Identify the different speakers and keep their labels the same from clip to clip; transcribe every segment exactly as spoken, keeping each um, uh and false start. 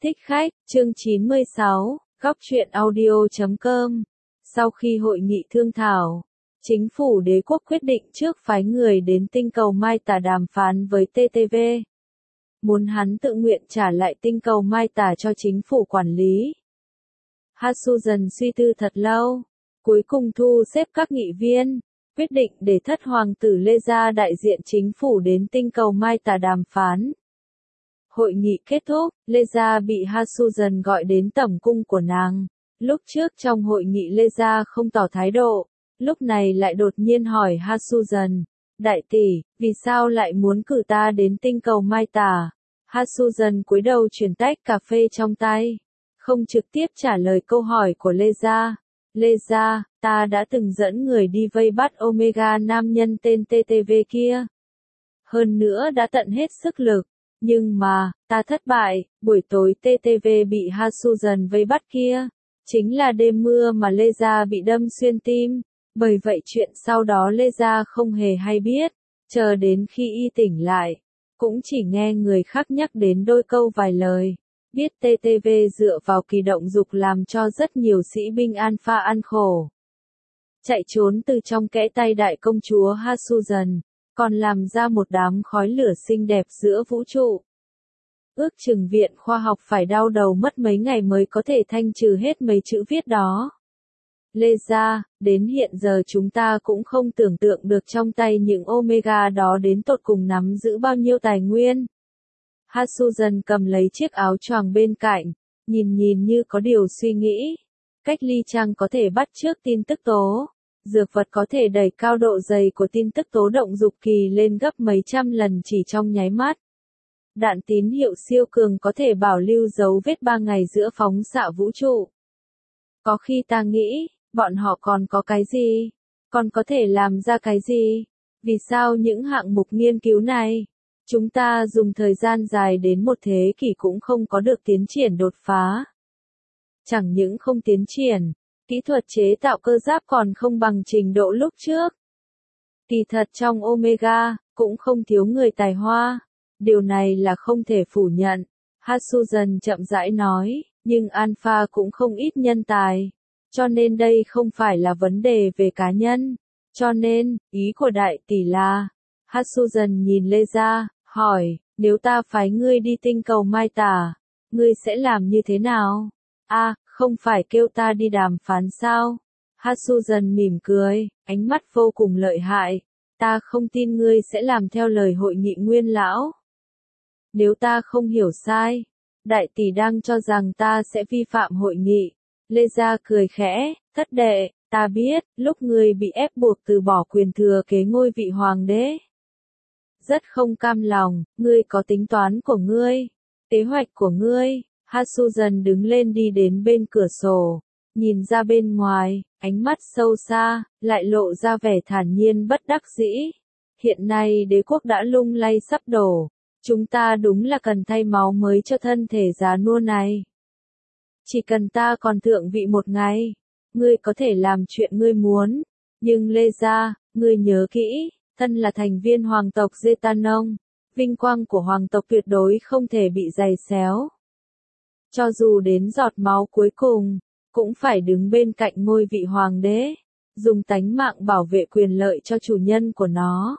Speaker 1: Thích khách, chương chín mươi sáu, góc truyện audio chấm com. Sau khi hội nghị thương thảo, chính phủ đế quốc quyết định trước phái người đến tinh cầu Mai Tà đàm phán với tê tê vê. Muốn hắn tự nguyện trả lại tinh cầu Mai Tà cho chính phủ quản lý. Hasuzen suy tư thật lâu, cuối cùng thu xếp các nghị viên, quyết định để thất hoàng tử Lê Gia đại diện chính phủ đến tinh cầu Mai Tà đàm phán. Hội nghị kết thúc, Lê Gia bị Hasuzen gọi đến tẩm cung của nàng. Lúc trước trong hội nghị Lê Gia không tỏ thái độ, lúc này lại đột nhiên hỏi Hasuzen, đại tỷ, vì sao lại muốn cử ta đến tinh cầu Mai Tà? Hasuzen cúi đầu chuyển tách cà phê trong tay, không trực tiếp trả lời câu hỏi của Lê Gia. Lê Gia, ta đã từng dẫn người đi vây bắt Omega nam nhân tên tê tê vê kia. Hơn nữa đã tận hết sức lực. Nhưng mà, ta thất bại, buổi tối tê tê vê bị Hasuzen vây bắt kia. Chính là đêm mưa mà Lê Gia bị đâm xuyên tim. Bởi vậy chuyện sau đó Lê Gia không hề hay biết. Chờ đến khi y tỉnh lại, cũng chỉ nghe người khác nhắc đến đôi câu vài lời. Biết tê tê vê dựa vào kỳ động dục làm cho rất nhiều sĩ binh Alpha ăn khổ. Chạy trốn từ trong kẽ tay đại công chúa Hasuzen. Còn làm ra một đám khói lửa xinh đẹp giữa vũ trụ. Ước chừng viện khoa học phải đau đầu mất mấy ngày mới có thể thanh trừ hết mấy chữ viết đó. Lê Gia, đến hiện giờ chúng ta cũng không tưởng tượng được trong tay những Omega đó đến tột cùng nắm giữ bao nhiêu tài nguyên. Hasuzen cầm lấy chiếc áo choàng bên cạnh, nhìn nhìn như có điều suy nghĩ. Cách ly trang có thể bắt chước tin tức tố. Dược vật có thể đẩy cao độ dày của tin tức tố động dục kỳ lên gấp mấy trăm lần chỉ trong nháy mắt. Đạn tín hiệu siêu cường có thể bảo lưu dấu vết ba ngày giữa phóng xạ vũ trụ. Có khi ta nghĩ, bọn họ còn có cái gì? Còn có thể làm ra cái gì? Vì sao những hạng mục nghiên cứu này, chúng ta dùng thời gian dài đến một thế kỷ cũng không có được tiến triển đột phá? Chẳng những không tiến triển, kỹ thuật chế tạo cơ giáp còn không bằng trình độ lúc trước. Kỳ thật trong Omega, cũng không thiếu người tài hoa. Điều này là không thể phủ nhận. Hasuzen chậm rãi nói, nhưng Alpha cũng không ít nhân tài. Cho nên đây không phải là vấn đề về cá nhân. Cho nên, ý của đại tỷ là, Hasuzen nhìn Lê Gia, hỏi, nếu ta phái ngươi đi tinh cầu Mai Tà, ngươi sẽ làm như thế nào? A, à, không phải kêu ta đi đàm phán sao? Hasuzen mỉm cười, ánh mắt vô cùng lợi hại. Ta không tin ngươi sẽ làm theo lời hội nghị nguyên lão. Nếu ta không hiểu sai, đại tỷ đang cho rằng ta sẽ vi phạm hội nghị. Lê Gia cười khẽ, thất đệ, ta biết, lúc ngươi bị ép buộc từ bỏ quyền thừa kế ngôi vị hoàng đế. Rất không cam lòng, ngươi có tính toán của ngươi, kế hoạch của ngươi. Hasuzen đứng lên đi đến bên cửa sổ, nhìn ra bên ngoài, ánh mắt sâu xa, lại lộ ra vẻ thản nhiên bất đắc dĩ. Hiện nay đế quốc đã lung lay sắp đổ, chúng ta đúng là cần thay máu mới cho thân thể già nua này. Chỉ cần ta còn thượng vị một ngày, ngươi có thể làm chuyện ngươi muốn, nhưng Lê Gia, ngươi nhớ kỹ, thân là thành viên hoàng tộc Zetanong, vinh quang của hoàng tộc tuyệt đối không thể bị giày xéo. Cho dù đến giọt máu cuối cùng, cũng phải đứng bên cạnh ngôi vị hoàng đế, dùng tánh mạng bảo vệ quyền lợi cho chủ nhân của nó.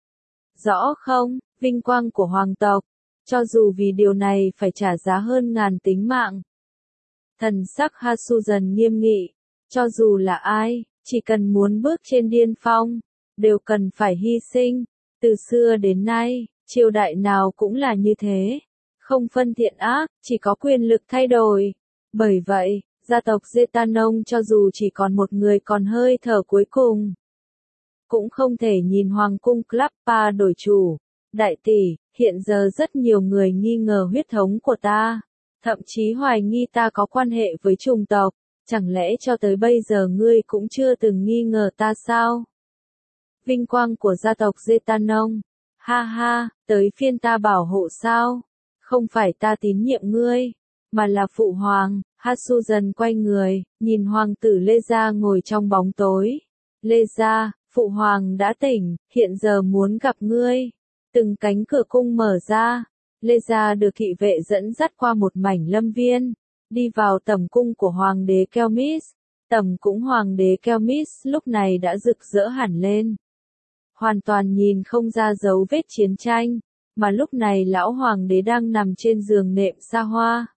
Speaker 1: Rõ không, vinh quang của hoàng tộc, cho dù vì điều này phải trả giá hơn ngàn tính mạng. Thần sắc Hasuzen nghiêm nghị, cho dù là ai, chỉ cần muốn bước trên điên phong, đều cần phải hy sinh. Từ xưa đến nay, triều đại nào cũng là như thế. Không phân thiện ác, chỉ có quyền lực thay đổi. Bởi vậy, gia tộc Zetanong cho dù chỉ còn một người còn hơi thở cuối cùng, cũng không thể nhìn hoàng cung Klappa đổi chủ. Đại tỷ, hiện giờ rất nhiều người nghi ngờ huyết thống của ta, thậm chí hoài nghi ta có quan hệ với chủng tộc. Chẳng lẽ cho tới bây giờ ngươi cũng chưa từng nghi ngờ ta sao? Vinh quang của gia tộc Zetanong, ha ha, tới phiên ta bảo hộ sao? Không phải ta tín nhiệm ngươi, mà là phụ hoàng. Hasuzen quay người, nhìn hoàng tử Lê Gia ngồi trong bóng tối. Lê Gia, phụ hoàng đã tỉnh, hiện giờ muốn gặp ngươi. Từng cánh cửa cung mở ra, Lê Gia được thị vệ dẫn dắt qua một mảnh lâm viên, đi vào tầm cung của Hoàng đế Kelmis. Tầm cũng Hoàng đế Kelmis lúc này đã rực rỡ hẳn lên. Hoàn toàn nhìn không ra dấu vết chiến tranh, mà lúc này lão Hoàng đế đang nằm trên giường nệm xa hoa.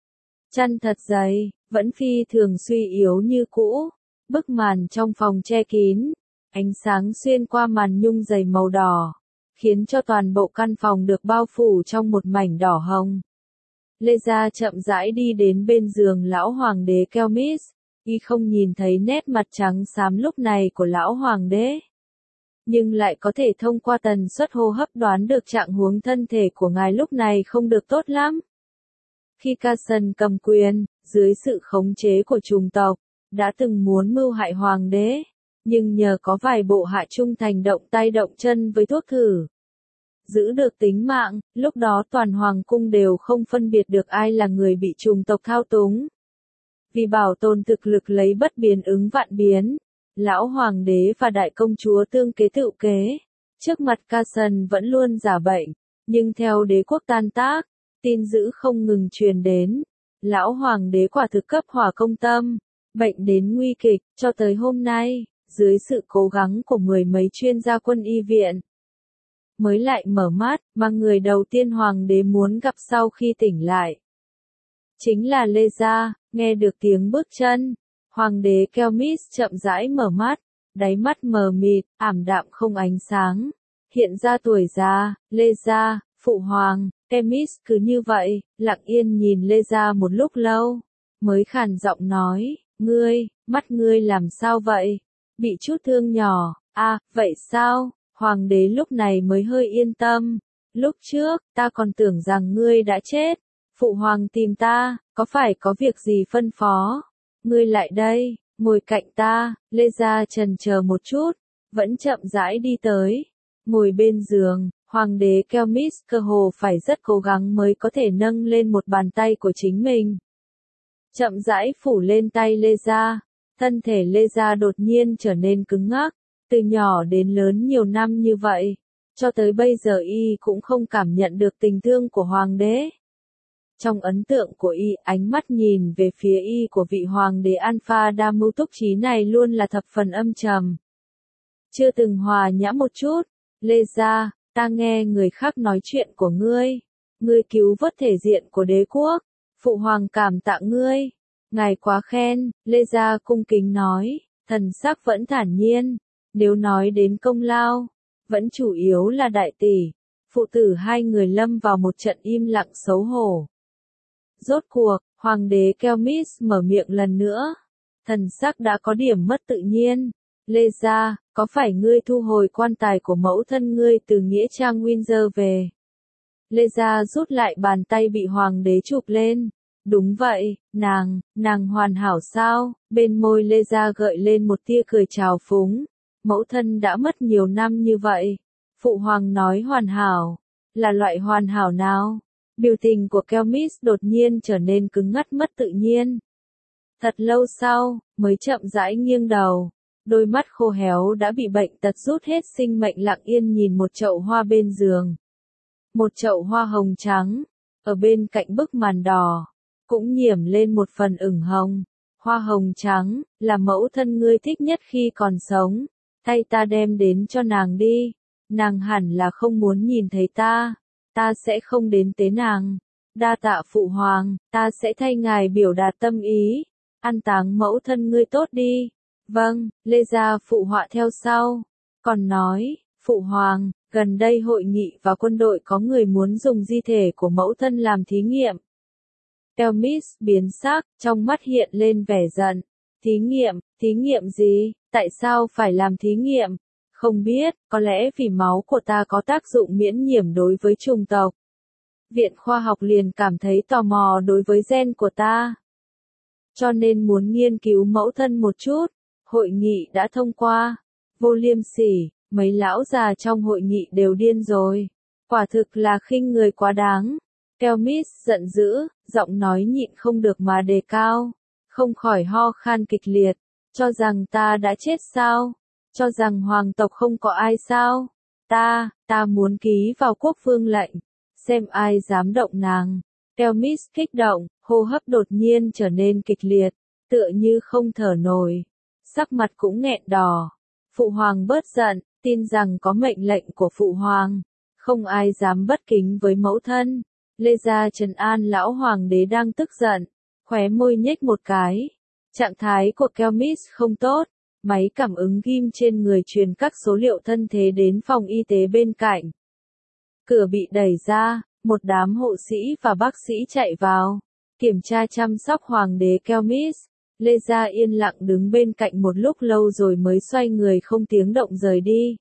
Speaker 1: Chăn thật dày, vẫn phi thường suy yếu như cũ, bức màn trong phòng che kín, ánh sáng xuyên qua màn nhung dày màu đỏ, khiến cho toàn bộ căn phòng được bao phủ trong một mảnh đỏ hồng. Lê Gia chậm rãi đi đến bên giường lão Hoàng đế Kelmis, y không nhìn thấy nét mặt trắng xám lúc này của lão Hoàng đế, nhưng lại có thể thông qua tần suất hô hấp đoán được trạng huống thân thể của ngài lúc này không được tốt lắm. Khi Carson cầm quyền, dưới sự khống chế của chủng tộc, đã từng muốn mưu hại Hoàng đế, nhưng nhờ có vài bộ hạ trung thành động tay động chân với thuốc thử, giữ được tính mạng. Lúc đó toàn hoàng cung đều không phân biệt được ai là người bị chủng tộc thao túng. Vì bảo tồn thực lực lấy bất biến ứng vạn biến, lão Hoàng đế và đại công chúa tương kế tự kế. Trước mặt Carson vẫn luôn giả bệnh, nhưng theo đế quốc tan tác, tin dữ không ngừng truyền đến. Lão Hoàng đế quả thực cấp hỏa công tâm, bệnh đến nguy kịch, cho tới hôm nay, dưới sự cố gắng của mười mấy chuyên gia quân y viện, mới lại mở mắt, mà người đầu tiên Hoàng đế muốn gặp sau khi tỉnh lại chính là Lê Gia. Nghe được tiếng bước chân, Hoàng đế Kelmis chậm rãi mở mắt, đáy mắt mờ mịt, ảm đạm không ánh sáng, hiện ra tuổi già. Lê Gia, phụ hoàng. Kelmis cứ như vậy, lặng yên nhìn Lê Gia một lúc lâu, mới khàn giọng nói, ngươi, mắt ngươi làm sao vậy? Bị chút thương nhỏ. À, vậy sao? Hoàng đế lúc này mới hơi yên tâm. Lúc trước, ta còn tưởng rằng ngươi đã chết. Phụ hoàng tìm ta, có phải có việc gì phân phó? Ngươi lại đây, ngồi cạnh ta. Lê Gia chần chờ một chút, vẫn chậm rãi đi tới, ngồi bên giường. Hoàng đế Kelmis cơ hồ phải rất cố gắng mới có thể nâng lên một bàn tay của chính mình, chậm rãi phủ lên tay Lê Gia. Thân thể Lê Gia đột nhiên trở nên cứng ngắc, từ nhỏ đến lớn nhiều năm như vậy, cho tới bây giờ y cũng không cảm nhận được tình thương của Hoàng đế. Trong ấn tượng của y, ánh mắt nhìn về phía y của vị Hoàng đế Alpha đa mưu túc trí này luôn là thập phần âm trầm, chưa từng hòa nhã một chút. Lê Gia, ta nghe người khác nói chuyện của ngươi, ngươi cứu vớt thể diện của đế quốc, phụ hoàng cảm tạ ngươi, ngài quá khen. Lê Gia cung kính nói, thần sắc vẫn thản nhiên, nếu nói đến công lao, vẫn chủ yếu là đại tỷ. Phụ tử hai người lâm vào một trận im lặng xấu hổ. Rốt cuộc, Hoàng đế Kelmis mở miệng lần nữa, thần sắc đã có điểm mất tự nhiên. Lê Gia, có phải ngươi thu hồi quan tài của mẫu thân ngươi từ nghĩa trang Windsor về? Lê Gia rút lại bàn tay bị Hoàng đế chụp lên. Đúng vậy, nàng, nàng hoàn hảo sao? Bên môi Lê Gia gợi lên một tia cười trào phúng. Mẫu thân đã mất nhiều năm như vậy. Phụ hoàng nói hoàn hảo. Là loại hoàn hảo nào? Biểu tình của Kelmis đột nhiên trở nên cứng ngắt mất tự nhiên. Thật lâu sau, mới chậm rãi nghiêng đầu. Đôi mắt khô héo đã bị bệnh tật rút hết sinh mệnh lặng yên nhìn một chậu hoa bên giường. Một chậu hoa hồng trắng, ở bên cạnh bức màn đỏ, cũng nhiễm lên một phần ửng hồng. Hoa hồng trắng, là mẫu thân ngươi thích nhất khi còn sống. Thay ta đem đến cho nàng đi. Nàng hẳn là không muốn nhìn thấy ta. Ta sẽ không đến tế nàng. Đa tạ phụ hoàng, ta sẽ thay ngài biểu đạt tâm ý. An táng mẫu thân ngươi tốt đi. Vâng, Lê Gia phụ họa theo sau. Còn nói, phụ hoàng, gần đây hội nghị và quân đội có người muốn dùng di thể của mẫu thân làm thí nghiệm. Kelmis biến sắc, trong mắt hiện lên vẻ giận. Thí nghiệm, thí nghiệm gì? Tại sao phải làm thí nghiệm? Không biết, có lẽ vì máu của ta có tác dụng miễn nhiễm đối với chủng tộc. Viện khoa học liền cảm thấy tò mò đối với gen của ta, cho nên muốn nghiên cứu mẫu thân một chút. Hội nghị đã thông qua. Vô liêm sỉ, mấy lão già trong hội nghị đều điên rồi. Quả thực là khinh người quá đáng. Kelmis giận dữ, giọng nói nhịn không được mà đề cao, không khỏi ho khan kịch liệt. Cho rằng ta đã chết sao? Cho rằng hoàng tộc không có ai sao? Ta, ta muốn ký vào quốc vương lệnh, xem ai dám động nàng. Kelmis kích động, hô hấp đột nhiên trở nên kịch liệt, tựa như không thở nổi. Sắc mặt cũng nghẹn đỏ. Phụ hoàng bớt giận, tin rằng có mệnh lệnh của phụ hoàng. Không ai dám bất kính với mẫu thân. Lê Gia trấn an lão hoàng đế đang tức giận. Khóe môi nhếch một cái. Trạng thái của Kelmis không tốt. Máy cảm ứng ghim trên người truyền các số liệu thân thế đến phòng y tế bên cạnh. Cửa bị đẩy ra, một đám hộ sĩ và bác sĩ chạy vào. Kiểm tra chăm sóc hoàng đế Kelmis. Lê Gia yên lặng đứng bên cạnh một lúc lâu rồi mới xoay người không tiếng động rời đi.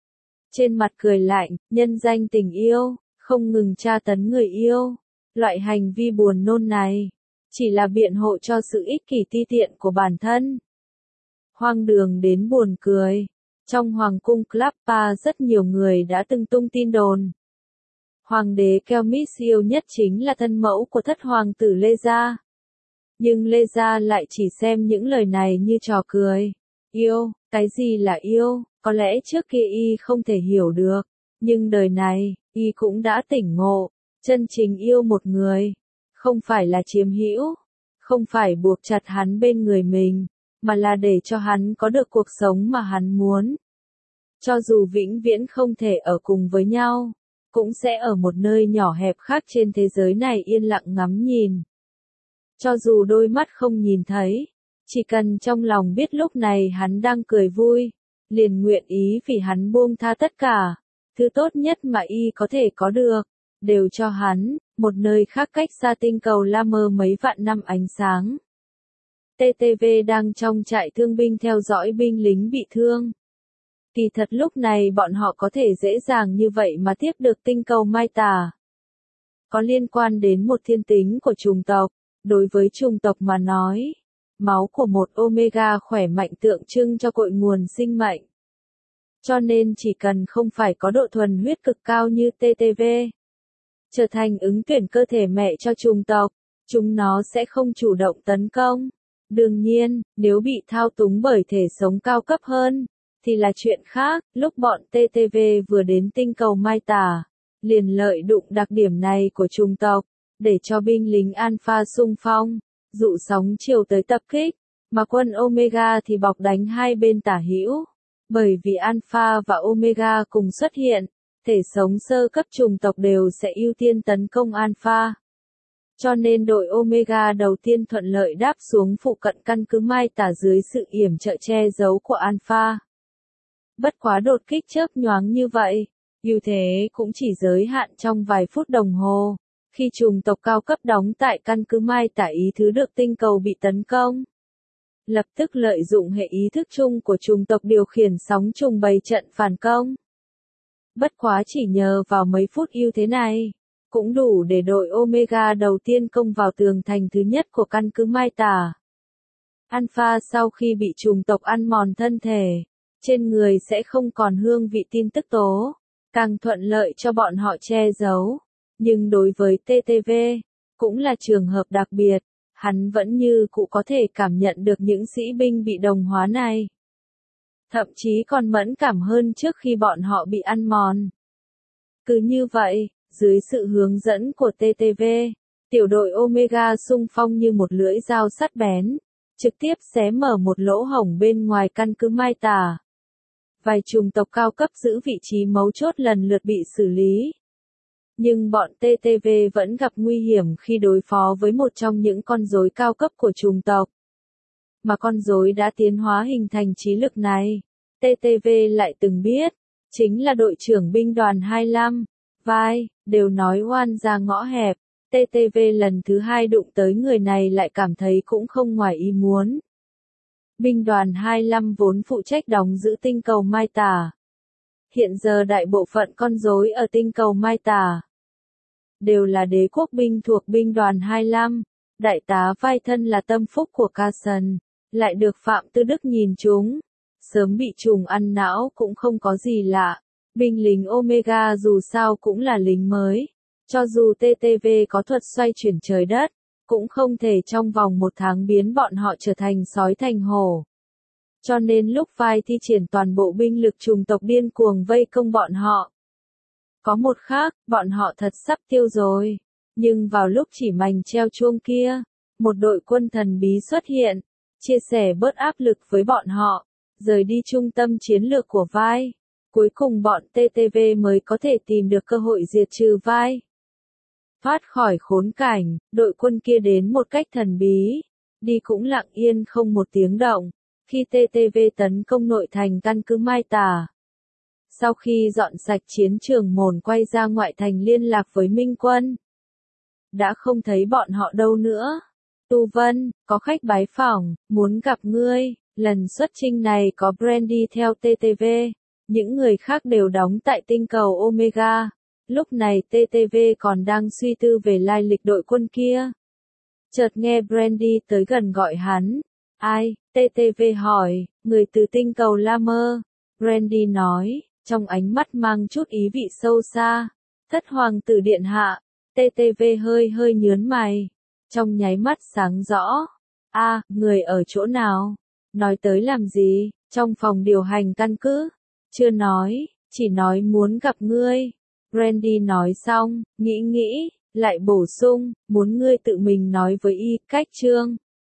Speaker 1: Trên mặt cười lạnh, nhân danh tình yêu, không ngừng tra tấn người yêu. Loại hành vi buồn nôn này, chỉ là biện hộ cho sự ích kỷ ti tiện của bản thân. Hoang đường đến buồn cười. Trong hoàng cung Clappa rất nhiều người đã từng tung tin đồn. Hoàng đế Kelmis yêu nhất chính là thân mẫu của thất hoàng tử Lê Gia. Nhưng Lê Gia lại chỉ xem những lời này như trò cười. Yêu, cái gì là yêu, có lẽ trước kia y không thể hiểu được. Nhưng đời này, y cũng đã tỉnh ngộ. Chân chính yêu một người, không phải là chiếm hữu, không phải buộc chặt hắn bên người mình, mà là để cho hắn có được cuộc sống mà hắn muốn. Cho dù vĩnh viễn không thể ở cùng với nhau, cũng sẽ ở một nơi nhỏ hẹp khác trên thế giới này yên lặng ngắm nhìn. Cho dù đôi mắt không nhìn thấy, chỉ cần trong lòng biết lúc này hắn đang cười vui, liền nguyện ý vì hắn buông tha tất cả, thứ tốt nhất mà y có thể có được, đều cho hắn, một nơi khác cách xa tinh cầu La Mơ mấy vạn năm ánh sáng. tê tê vê đang trong trại thương binh theo dõi binh lính bị thương. Kỳ thật lúc này bọn họ có thể dễ dàng như vậy mà tiếp được tinh cầu Mai Tà. Có liên quan đến một thiên tính của chủng tộc, đối với chủng tộc mà nói, máu của một Omega khỏe mạnh tượng trưng cho cội nguồn sinh mệnh. Cho nên chỉ cần không phải có độ thuần huyết cực cao như tê tê vê, trở thành ứng tuyển cơ thể mẹ cho chủng tộc, chúng nó sẽ không chủ động tấn công. Đương nhiên, nếu bị thao túng bởi thể sống cao cấp hơn, thì là chuyện khác. Lúc bọn tê tê vê vừa đến tinh cầu Mai Tà, liền lợi dụng đặc điểm này của chủng tộc, để cho binh lính Alpha xung phong, dụ sóng chiều tới tập kích, mà quân Omega thì bọc đánh hai bên tả hữu. Bởi vì Alpha và Omega cùng xuất hiện, thể sống sơ cấp chủng tộc đều sẽ ưu tiên tấn công Alpha. Cho nên đội Omega đầu tiên thuận lợi đáp xuống phụ cận căn cứ Mai Tà dưới sự yểm trợ che giấu của Alpha. Bất quá đột kích chớp nhoáng như vậy, ưu thế cũng chỉ giới hạn trong vài phút đồng hồ. Khi chủng tộc cao cấp đóng tại căn cứ Mai Tà ý thứ được tinh cầu bị tấn công, lập tức lợi dụng hệ ý thức chung của chủng tộc điều khiển sóng trùng bày trận phản công. Bất quá chỉ nhờ vào mấy phút ưu thế này, cũng đủ để đội Omega đầu tiên công vào tường thành thứ nhất của căn cứ Mai Tà. Alpha sau khi bị chủng tộc ăn mòn thân thể, trên người sẽ không còn hương vị tin tức tố, càng thuận lợi cho bọn họ che giấu. Nhưng đối với tê tê vê, cũng là trường hợp đặc biệt, hắn vẫn như cũ có thể cảm nhận được những sĩ binh bị đồng hóa này. Thậm chí còn mẫn cảm hơn trước khi bọn họ bị ăn mòn. Cứ như vậy, dưới sự hướng dẫn của tê tê vê, tiểu đội Omega xung phong như một lưỡi dao sắt bén, trực tiếp xé mở một lỗ hổng bên ngoài căn cứ Mai Tà. Vài chủng tộc cao cấp giữ vị trí mấu chốt lần lượt bị xử lý. Nhưng bọn tê tê vê vẫn gặp nguy hiểm khi đối phó với một trong những con rối cao cấp của chủng tộc. Mà con rối đã tiến hóa hình thành trí lực này, tê tê vê lại từng biết, chính là đội trưởng binh đoàn hai mươi lăm, vai, đều nói oan ra ngõ hẹp. tê tê vê lần thứ hai đụng tới người này lại cảm thấy cũng không ngoài ý muốn. Binh đoàn hai mươi lăm vốn phụ trách đóng giữ tinh cầu Mai Tà. Hiện giờ đại bộ phận con rối ở tinh cầu Mai Tà đều là đế quốc binh thuộc binh đoàn hai mươi lăm. Đại tá vai thân là tâm phúc của Carson, lại được Phạm Tư Đức nhìn trúng. Sớm bị trùng ăn não cũng không có gì lạ. Binh lính Omega dù sao cũng là lính mới. Cho dù tê tê vê có thuật xoay chuyển trời đất, cũng không thể trong vòng một tháng biến bọn họ trở thành sói thành hổ. Cho nên lúc vai thi triển toàn bộ binh lực chủng tộc điên cuồng vây công bọn họ, Có một khác, bọn họ thật sắp tiêu rồi. Nhưng vào lúc chỉ mảnh treo chuông kia, một đội quân thần bí xuất hiện, chia sẻ bớt áp lực với bọn họ, rời đi trung tâm chiến lược của vai. Cuối cùng bọn tê tê vê mới có thể tìm được cơ hội diệt trừ vai. Thoát khỏi khốn cảnh, đội quân kia đến một cách thần bí, đi cũng lặng yên không một tiếng động, khi tê tê vê tấn công nội thành căn cứ Mai Tà. Sau khi dọn sạch chiến trường mồn quay ra ngoại thành liên lạc với Minh Quân. Đã không thấy bọn họ đâu nữa. Tu Vân, có khách bái phỏng, muốn gặp ngươi. Lần xuất chinh này có Brandy theo tê tê vê. Những người khác đều đóng tại tinh cầu Omega. Lúc này tê tê vê còn đang suy tư về lai lịch đội quân kia. Chợt nghe Brandy tới gần gọi hắn. Ai? tê tê vê hỏi, người từ tinh cầu La Mơ. Brandy nói, trong ánh mắt mang chút ý vị sâu xa. Thất hoàng tử điện hạ. tê tê vê hơi hơi nhớn mày. Trong nháy mắt sáng rõ. A, à, người ở chỗ nào? Nói tới làm gì? Trong phòng điều hành căn cứ. Chưa nói, chỉ nói muốn gặp ngươi. Brandy nói xong, nghĩ nghĩ, lại bổ sung, muốn ngươi tự mình nói với y, cách trương.